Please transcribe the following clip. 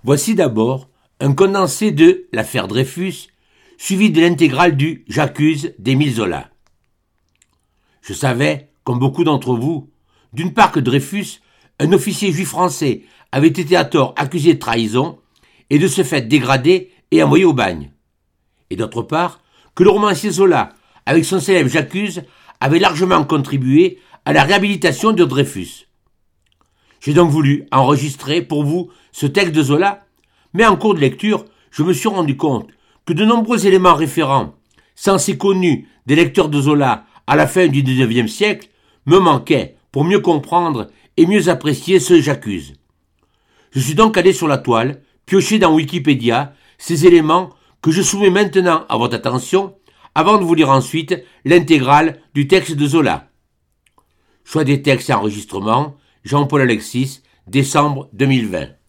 Voici d'abord un condensé de l'affaire Dreyfus, suivi de l'intégrale du J'accuse d'Émile Zola. Je savais, comme beaucoup d'entre vous, d'une part que Dreyfus, un officier juif français, avait été à tort accusé de trahison et de ce fait dégradé et envoyé au bagne. Et d'autre part, que le romancier Zola, avec son célèbre J'accuse, avait largement contribué à la réhabilitation de Dreyfus. J'ai donc voulu enregistrer pour vous ce texte de Zola, mais en cours de lecture, je me suis rendu compte que de nombreux éléments référents, censés connus des lecteurs de Zola à la fin du XIXe siècle, me manquaient pour mieux comprendre et mieux apprécier ce J'accuse. Je suis donc allé sur la toile, piocher dans Wikipédia ces éléments que je soumets maintenant à votre attention avant de vous lire ensuite l'intégrale du texte de Zola. Choix des textes et enregistrements, Jean-Paul Alexis, décembre 2020.